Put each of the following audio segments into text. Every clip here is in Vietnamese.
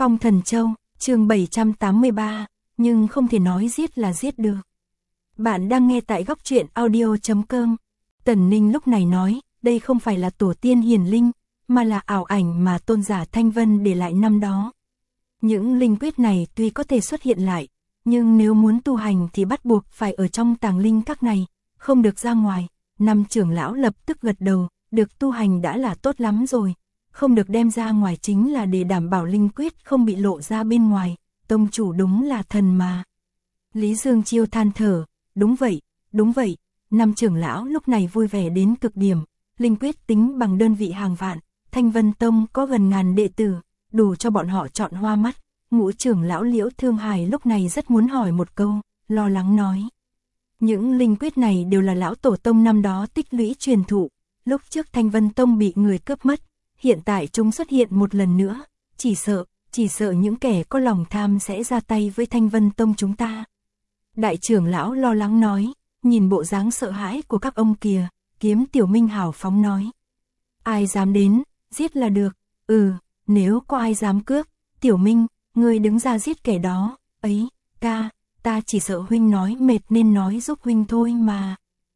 Phong Thần Châu, chương 783, nhưng không thể nói giết là giết được. Bạn đang nghe tại góc truyện audio.com. Tần Ninh lúc này nói, đây không phải là tổ tiên hiển linh, mà là ảo ảnh mà tôn giả Thanh Vân để lại năm đó. Những linh quyết này tuy có thể xuất hiện lại, nhưng nếu muốn tu hành thì bắt buộc phải ở trong tàng linh các này, không được ra ngoài. Năm trưởng lão lập tức gật đầu, được tu hành đã là tốt lắm rồi, không được đem ra ngoài chính là để đảm bảo linh quyết không bị lộ ra bên ngoài, tông chủ đúng là thần mà. Lý Dương Chiêu than thở, đúng vậy, năm trưởng lão lúc này vui vẻ đến cực điểm, linh quyết tính bằng đơn vị hàng vạn, Thanh Vân Tông có gần ngàn đệ tử, đủ cho bọn họ chọn hoa mắt. Ngũ trưởng lão Liễu Thương Hải lúc này rất muốn hỏi một câu, lo lắng nói. Những linh quyết này đều là lão tổ tông năm đó tích lũy truyền thụ, lúc trước Thanh Vân Tông bị người cướp mất, hiện tại chúng xuất hiện một lần nữa, chỉ sợ những kẻ có lòng tham sẽ ra tay với Thanh Vân Tông chúng ta. Đại trưởng lão lo lắng nói, nhìn bộ dáng sợ hãi của các ông kìa, Kiếm Tiểu Minh hào phóng nói. Ai dám đến, giết là được, nếu có ai dám cướp, Tiểu Minh, ngươi đứng ra giết kẻ đó, ấy, ca, ta chỉ sợ huynh nói mệt nên nói giúp huynh thôi mà.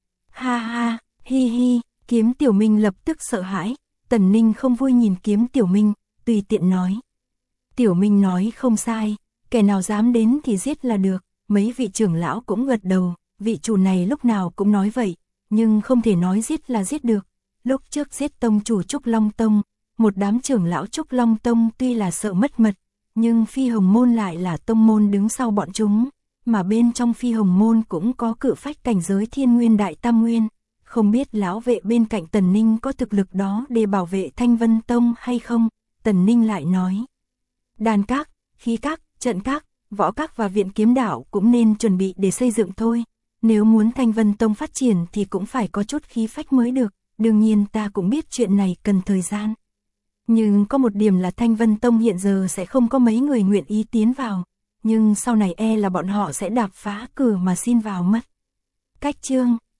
Ha ha, hi hi, Kiếm Tiểu Minh lập tức sợ hãi, Tần Ninh không vui nhìn Kiếm Tiểu Minh, tùy tiện nói. Tiểu Minh nói không sai, kẻ nào dám đến thì giết là được, mấy vị trưởng lão cũng gật đầu, vị chủ này lúc nào cũng nói vậy, nhưng không thể nói giết là giết được. Lúc trước giết tông chủ Trúc Long Tông, một đám trưởng lão Trúc Long Tông tuy là sợ mất mật, nhưng Phi Hồng Môn lại là tông môn đứng sau bọn chúng, mà bên trong Phi Hồng Môn cũng có cự phách cảnh giới Thiên Nguyên Đại Tam Nguyên, không biết lão vệ bên cạnh Tần Ninh có thực lực đó để bảo vệ Thanh Vân Tông hay không. Tần Ninh lại nói, đan các, khí các, trận các, võ các và viện kiếm đạo cũng nên chuẩn bị để xây dựng thôi, nếu muốn Thanh Vân Tông phát triển thì cũng phải có chút khí phách mới được, đương nhiên ta cũng biết chuyện này cần thời gian. Nhưng có một điểm là Thanh Vân Tông hiện giờ sẽ không có mấy người nguyện ý tiến vào, nhưng sau này là bọn họ sẽ đạp phá cửa mà xin vào mất. Cách chương